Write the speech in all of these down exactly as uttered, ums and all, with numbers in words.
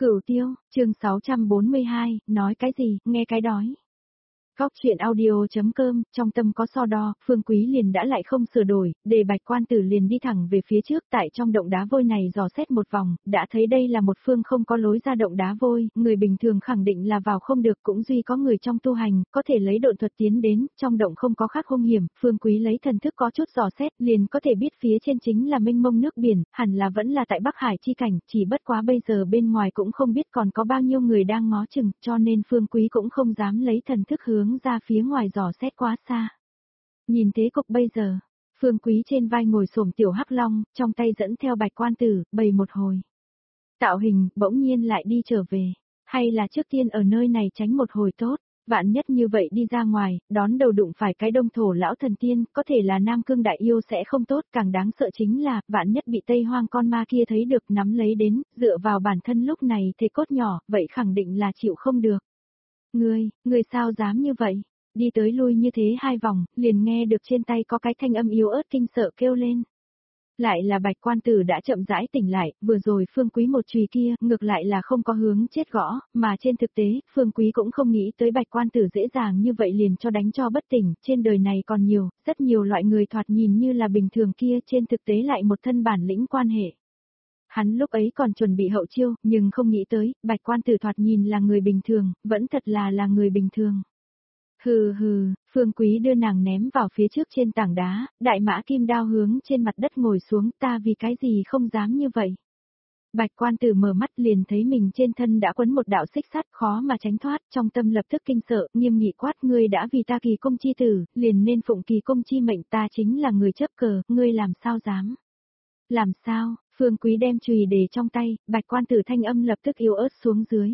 Cửu Tiêu, chương sáu trăm bốn mươi hai, nói cái gì, nghe cái đói. Góc truyện audio.com, trong tâm có so đo, Phương Quý liền đã lại không sửa đổi, để Bạch Quan Tử liền đi thẳng về phía trước, tại trong động đá vôi này dò xét một vòng, đã thấy đây là một phương không có lối ra động đá vôi, người bình thường khẳng định là vào không được, cũng duy có người trong tu hành, có thể lấy độn thuật tiến đến, trong động không có khác hung hiểm, Phương Quý lấy thần thức có chút dò xét, liền có thể biết phía trên chính là mênh mông nước biển, hẳn là vẫn là tại Bắc Hải chi cảnh, chỉ bất quá bây giờ bên ngoài cũng không biết còn có bao nhiêu người đang ngó chừng, cho nên Phương Quý cũng không dám lấy thần thức hướng ra phía ngoài dò xét quá xa. Nhìn thế cục bây giờ, Phương Quý trên vai ngồi xổm tiểu hắc long, trong tay dẫn theo Bạch Quan Tử, bày một hồi. Tạo hình, bỗng nhiên lại đi trở về, hay là trước tiên ở nơi này tránh một hồi tốt, vạn nhất như vậy đi ra ngoài, đón đầu đụng phải cái đông thổ lão thần tiên, có thể là Nam Cương đại yêu sẽ không tốt, càng đáng sợ chính là, vạn nhất bị Tây Hoang con ma kia thấy được nắm lấy đến, dựa vào bản thân lúc này thế cốt nhỏ, vậy khẳng định là chịu không được. Ngươi, ngươi sao dám như vậy? Đi tới lui như thế hai vòng, liền nghe được trên tay có cái thanh âm yếu ớt kinh sợ kêu lên. Lại là Bạch Quan Tử đã chậm rãi tỉnh lại, vừa rồi Phương Quý một chùy kia, ngược lại là không có hướng chết gõ, mà trên thực tế, Phương Quý cũng không nghĩ tới Bạch Quan Tử dễ dàng như vậy liền cho đánh cho bất tỉnh, trên đời này còn nhiều, rất nhiều loại người thoạt nhìn như là bình thường kia, trên thực tế lại một thân bản lĩnh quan hệ. Hắn lúc ấy còn chuẩn bị hậu chiêu, nhưng không nghĩ tới, Bạch Quan Tử thoạt nhìn là người bình thường, vẫn thật là là người bình thường. Hừ hừ, Phương Quý đưa nàng ném vào phía trước trên tảng đá, đại mã kim đao hướng trên mặt đất ngồi xuống, ta vì cái gì không dám như vậy. Bạch Quan Tử mở mắt liền thấy mình trên thân đã quấn một đạo xích sắt khó mà tránh thoát, trong tâm lập tức kinh sợ, nghiêm nghị quát, ngươi đã vì ta kỳ công chi tử, liền nên phụng kỳ công chi mệnh, ta chính là người chấp cờ, ngươi làm sao dám. Làm sao, Phương Quý đem chùy để trong tay, Bạch Quan Tử thanh âm lập tức yếu ớt xuống dưới.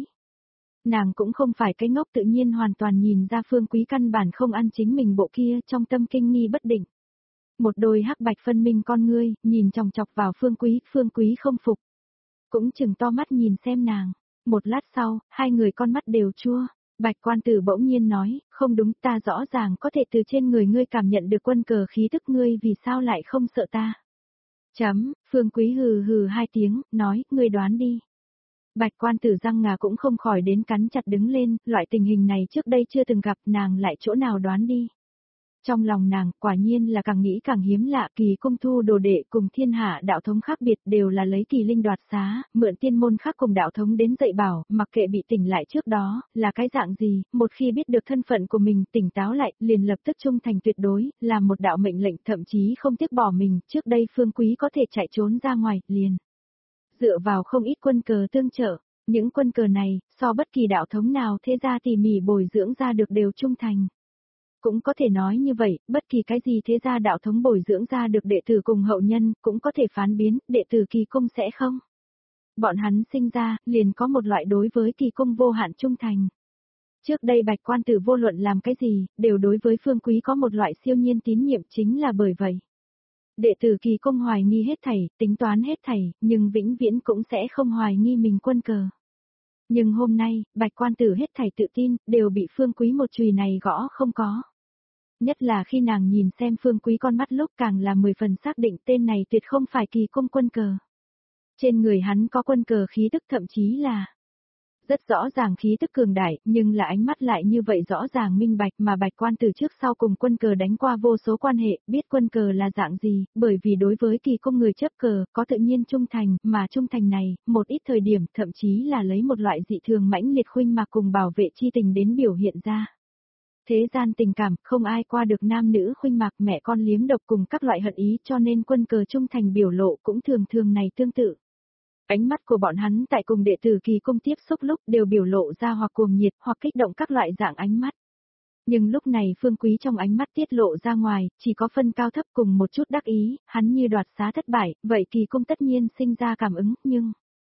Nàng cũng không phải cái ngốc, tự nhiên hoàn toàn nhìn ra Phương Quý căn bản không ăn chính mình bộ kia, trong tâm kinh nghi bất định. Một đôi hắc bạch phân minh con ngươi, nhìn chòng chọc vào Phương Quý, Phương Quý không phục. Cũng chừng to mắt nhìn xem nàng. Một lát sau, hai người con mắt đều chua. Bạch Quan Tử bỗng nhiên nói, không đúng, ta rõ ràng có thể từ trên người ngươi cảm nhận được quân cờ khí tức, ngươi vì sao lại không sợ ta. Chấm, Phương Quý hừ hừ hai tiếng, nói, ngươi đoán đi. Bạch Quan Tử răng ngà cũng không khỏi đến cắn chặt đứng lên, loại tình hình này trước đây chưa từng gặp, nàng lại chỗ nào đoán đi. Trong lòng nàng, quả nhiên là càng nghĩ càng hiếm lạ, kỳ cung thu đồ đệ cùng thiên hạ đạo thống khác biệt đều là lấy kỳ linh đoạt xá, mượn tiên môn khác cùng đạo thống đến dạy bảo, mặc kệ bị tỉnh lại trước đó, là cái dạng gì, một khi biết được thân phận của mình, tỉnh táo lại, liền lập tức trung thành tuyệt đối, làm một đạo mệnh lệnh, thậm chí không tiếc bỏ mình, trước đây Phương Quý có thể chạy trốn ra ngoài, liền. Dựa vào không ít quân cờ tương trợ, những quân cờ này, so bất kỳ đạo thống nào thế gia tỉ mỉ bồi dưỡng ra được đều trung thành. Cũng có thể nói như vậy, bất kỳ cái gì thế gia đạo thống bồi dưỡng ra được đệ tử cùng hậu nhân, cũng có thể phán biến, đệ tử kỳ cung sẽ không. Bọn hắn sinh ra, liền có một loại đối với kỳ cung vô hạn trung thành. Trước đây Bạch Quan Tử vô luận làm cái gì, đều đối với Phương Quý có một loại siêu nhiên tín nhiệm, chính là bởi vậy. Đệ tử kỳ cung hoài nghi hết thảy, tính toán hết thảy, nhưng vĩnh viễn cũng sẽ không hoài nghi mình quân cờ. Nhưng hôm nay, Bạch Quan Tử hết thảy tự tin, đều bị Phương Quý một chùy này gõ không có. Nhất là khi nàng nhìn xem Phương Quý con mắt lúc càng là mười phần xác định tên này tuyệt không phải kỳ cung quân cờ. Trên người hắn có quân cờ khí tức, thậm chí là rất rõ ràng khí tức cường đại, nhưng là ánh mắt lại như vậy rõ ràng minh bạch, mà Bạch Quan Tử trước sau cùng quân cờ đánh qua vô số quan hệ, biết quân cờ là dạng gì, bởi vì đối với kỳ cung người chấp cờ, có tự nhiên trung thành, mà trung thành này, một ít thời điểm, thậm chí là lấy một loại dị thường mãnh liệt khuynh mạc cùng bảo vệ chi tình đến biểu hiện ra. Thế gian tình cảm, không ai qua được nam nữ khuynh mạc, mẹ con liếm độc cùng các loại hận ý, cho nên quân cờ trung thành biểu lộ cũng thường thường này tương tự. Ánh mắt của bọn hắn tại cùng đệ tử kỳ cung tiếp xúc lúc đều biểu lộ ra hoặc cuồng nhiệt hoặc kích động các loại dạng ánh mắt. Nhưng lúc này Phương Quý trong ánh mắt tiết lộ ra ngoài, chỉ có phân cao thấp cùng một chút đắc ý, hắn như đoạt xá thất bại, vậy kỳ cung tất nhiên sinh ra cảm ứng, nhưng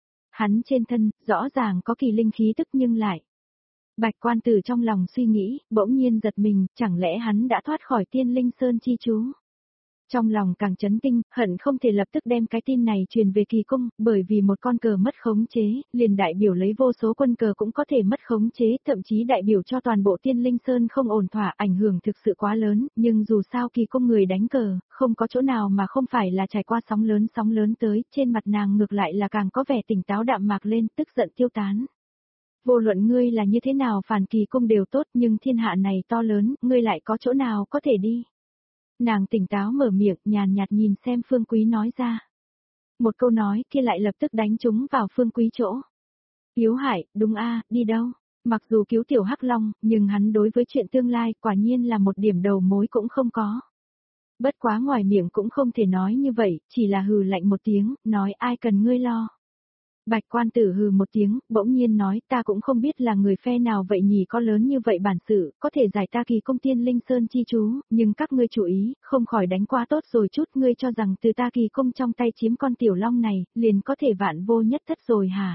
hắn trên thân, rõ ràng có kỳ linh khí tức nhưng lại. Bạch Quan Tử trong lòng suy nghĩ, bỗng nhiên giật mình, chẳng lẽ hắn đã thoát khỏi Tiên Linh Sơn chi chú. Trong lòng càng chấn kinh, hận không thể lập tức đem cái tin này truyền về kỳ cung, bởi vì một con cờ mất khống chế, liền đại biểu lấy vô số quân cờ cũng có thể mất khống chế, thậm chí đại biểu cho toàn bộ Tiên Linh Sơn không ổn thỏa, ảnh hưởng thực sự quá lớn, nhưng dù sao kỳ cung người đánh cờ, không có chỗ nào mà không phải là trải qua sóng lớn sóng lớn tới, trên mặt nàng ngược lại là càng có vẻ tỉnh táo đạm mạc lên, tức giận tiêu tán. Vô luận ngươi là như thế nào phản kỳ cung đều tốt, nhưng thiên hạ này to lớn, ngươi lại có chỗ nào có thể đi. Nàng tỉnh táo mở miệng, nhàn nhạt nhìn xem Phương Quý nói ra. Một câu nói kia lại lập tức đánh trúng vào Phương Quý chỗ. Yếu Hải, đúng a, đi đâu? Mặc dù cứu tiểu Hắc Long, nhưng hắn đối với chuyện tương lai quả nhiên là một điểm đầu mối cũng không có. Bất quá ngoài miệng cũng không thể nói như vậy, chỉ là hừ lạnh một tiếng, nói ai cần ngươi lo. Bạch quan tử hừ một tiếng, bỗng nhiên nói ta cũng không biết là người phe nào vậy nhỉ, có lớn như vậy bản sự, có thể giải ta kỳ công Tiên Linh Sơn chi chú, nhưng các ngươi chú ý, không khỏi đánh quá tốt rồi chút, ngươi cho rằng từ ta kỳ công trong tay chiếm con tiểu long này, liền có thể vạn vô nhất thất rồi hả?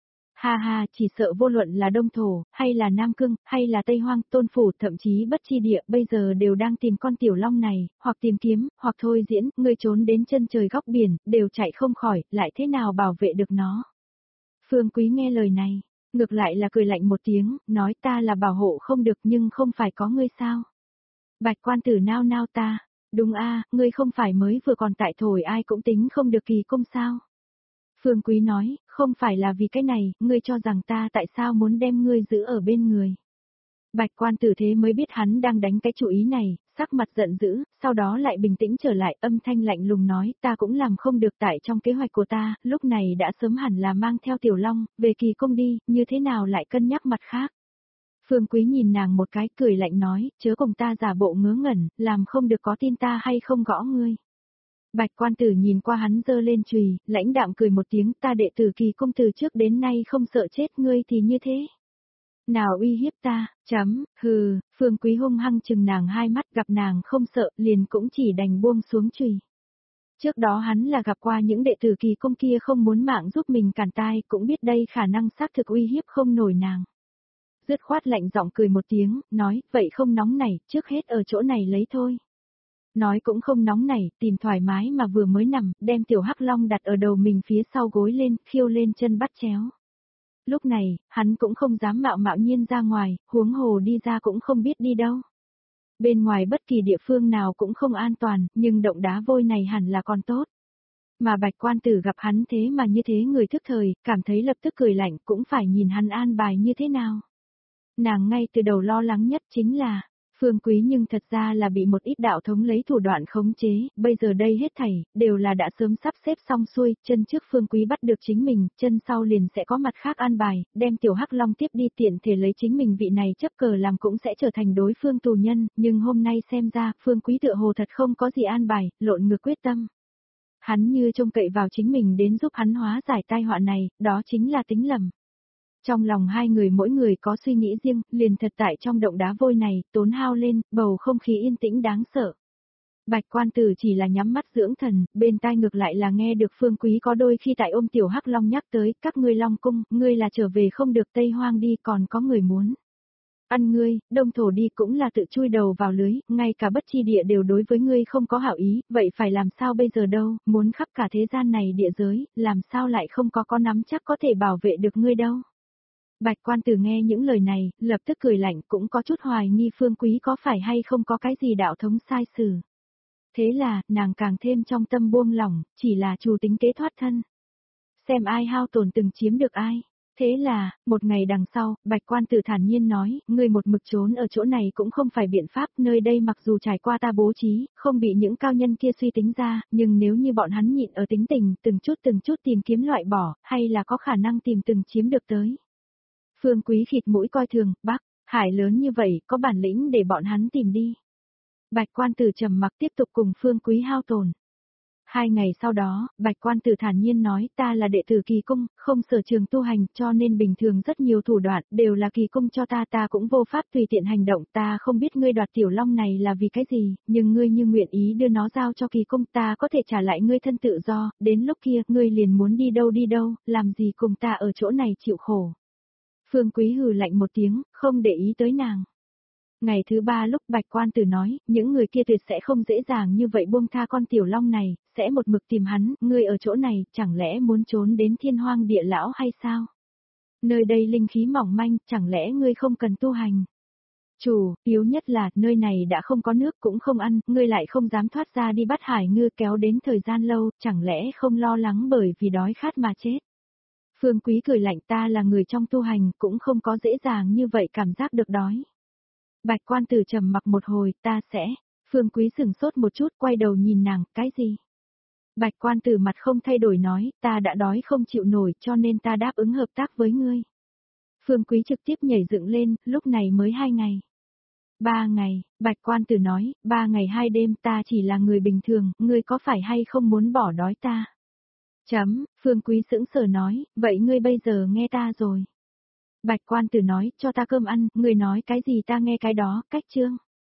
Ha ha, chỉ sợ vô luận là Đông Thổ, hay là Nam Cương, hay là Tây Hoang, Tôn Phủ, thậm chí bất chi địa, bây giờ đều đang tìm con tiểu long này, hoặc tìm kiếm, hoặc thôi diễn, ngươi trốn đến chân trời góc biển, đều chạy không khỏi, lại thế nào bảo vệ được nó? Phương Quý nghe lời này, ngược lại là cười lạnh một tiếng, nói ta là bảo hộ không được nhưng không phải có ngươi sao? Bạch quan tử nao nao ta, đúng a, ngươi không phải mới vừa còn tại thổi ai cũng tính không được kỳ công sao? Phương Quý nói, không phải là vì cái này, ngươi cho rằng ta tại sao muốn đem ngươi giữ ở bên người. Bạch quan tử thế mới biết hắn đang đánh cái chủ ý này, sắc mặt giận dữ, sau đó lại bình tĩnh trở lại, âm thanh lạnh lùng nói, ta cũng làm không được tại trong kế hoạch của ta, lúc này đã sớm hẳn là mang theo tiểu long, về kỳ công đi, như thế nào lại cân nhắc mặt khác. Phương Quý nhìn nàng một cái, cười lạnh nói, chớ cùng ta giả bộ ngớ ngẩn, làm không được có tin ta hay không gõ ngươi. Bạch quan tử nhìn qua hắn giơ lên chùy, lãnh đạm cười một tiếng, ta đệ tử kỳ công từ trước đến nay không sợ chết, ngươi thì như thế. Nào uy hiếp ta, chấm, hừ, Phương Quý hung hăng chừng nàng hai mắt, gặp nàng không sợ, liền cũng chỉ đành buông xuống chùy. Trước đó hắn là gặp qua những đệ tử kỳ công kia không muốn mạng giúp mình cản tai, cũng biết đây khả năng xác thực uy hiếp không nổi nàng. Dứt khoát lạnh giọng cười một tiếng, nói, vậy không nóng này, trước hết ở chỗ này lấy thôi. Nói cũng không nóng này, tìm thoải mái mà vừa mới nằm, đem tiểu Hắc Long đặt ở đầu mình phía sau gối lên, khiêu lên chân bắt chéo. Lúc này, hắn cũng không dám mạo mạo nhiên ra ngoài, huống hồ đi ra cũng không biết đi đâu. Bên ngoài bất kỳ địa phương nào cũng không an toàn, nhưng động đá vôi này hẳn là còn tốt. Mà bạch quan tử gặp hắn thế mà như thế người thức thời, cảm thấy lập tức cười lạnh, cũng phải nhìn hắn an bài như thế nào. Nàng ngay từ đầu lo lắng nhất chính là, Phương Quý nhưng thật ra là bị một ít đạo thống lấy thủ đoạn khống chế, bây giờ đây hết thảy, đều là đã sớm sắp xếp xong xuôi, chân trước Phương Quý bắt được chính mình, chân sau liền sẽ có mặt khác an bài, đem tiểu Hắc Long tiếp đi tiện thể lấy chính mình vị này chấp cờ làm cũng sẽ trở thành đối phương tù nhân, nhưng hôm nay xem ra, Phương Quý tựa hồ thật không có gì an bài, lộn ngược quyết tâm. Hắn như trông cậy vào chính mình đến giúp hắn hóa giải tai họa này, đó chính là tính lầm. Trong lòng hai người mỗi người có suy nghĩ riêng, liền thật tại trong động đá vôi này, tốn hao lên, bầu không khí yên tĩnh đáng sợ. Bạch quan tử chỉ là nhắm mắt dưỡng thần, bên tai ngược lại là nghe được Phương Quý có đôi khi tại ôm tiểu Hắc Long nhắc tới, các ngươi Long cung, ngươi là trở về không được Tây Hoang đi, còn có người muốn ăn ngươi, Đông Thổ đi cũng là tự chui đầu vào lưới, ngay cả bất chi địa đều đối với ngươi không có hảo ý, vậy phải làm sao bây giờ đâu, muốn khắp cả thế gian này địa giới, làm sao lại không có có nắm chắc có thể bảo vệ được ngươi đâu. Bạch quan tử nghe những lời này, lập tức cười lạnh, cũng có chút hoài nghi Phương Quý có phải hay không có cái gì đạo thống sai sử. Thế là, nàng càng thêm trong tâm buông lỏng, chỉ là chủ tính kế thoát thân. Xem ai hao tổn từng chiếm được ai. Thế là, một ngày đằng sau, bạch quan tử thản nhiên nói, ngươi một mực trốn ở chỗ này cũng không phải biện pháp, nơi đây mặc dù trải qua ta bố trí, không bị những cao nhân kia suy tính ra, nhưng nếu như bọn hắn nhịn ở tính tình, từng chút từng chút tìm kiếm loại bỏ, hay là có khả năng tìm từng chiếm được tới. Phương Quý khịt mũi coi thường, bác, hải lớn như vậy, có bản lĩnh để bọn hắn tìm đi. Bạch quan tử trầm mặc tiếp tục cùng Phương Quý hao tổn. Hai ngày sau đó, bạch quan tử thản nhiên nói ta là đệ tử kỳ cung, không sở trường tu hành cho nên bình thường rất nhiều thủ đoạn đều là kỳ cung cho ta ta cũng vô pháp tùy tiện hành động ta không biết ngươi đoạt tiểu long này là vì cái gì, nhưng ngươi như nguyện ý đưa nó giao cho kỳ cung ta có thể trả lại ngươi thân tự do, đến lúc kia ngươi liền muốn đi đâu đi đâu, làm gì cùng ta ở chỗ này chịu khổ. Phương Quý hừ lạnh một tiếng, không để ý tới nàng. Ngày thứ ba lúc Bạch Quan Tử nói, những người kia tuyệt sẽ không dễ dàng như vậy buông tha con tiểu long này, sẽ một mực tìm hắn, ngươi ở chỗ này, chẳng lẽ muốn trốn đến thiên hoang địa lão hay sao? Nơi đây linh khí mỏng manh, chẳng lẽ ngươi không cần tu hành? Chủ, yếu nhất là, nơi này đã không có nước cũng không ăn, ngươi lại không dám thoát ra đi bắt hải ngư kéo đến thời gian lâu, chẳng lẽ không lo lắng bởi vì đói khát mà chết? Phương Quý cười lạnh, ta là người trong tu hành, cũng không có dễ dàng như vậy cảm giác được đói. Bạch Quan Tử trầm mặc một hồi, ta sẽ, Phương Quý sửng sốt một chút, quay đầu nhìn nàng, cái gì? Bạch Quan Tử mặt không thay đổi nói, ta đã đói không chịu nổi cho nên ta đáp ứng hợp tác với ngươi. Phương Quý trực tiếp nhảy dựng lên, lúc này mới hai ngày. Ba ngày, Bạch Quan Tử nói, ba ngày hai đêm ta chỉ là người bình thường, ngươi có phải hay không muốn bỏ đói ta? Chấm, Phương Quý sững sờ nói, vậy ngươi bây giờ nghe ta rồi. Bạch Quan Tử nói, cho ta cơm ăn, ngươi nói cái gì ta nghe cái đó, cách chương.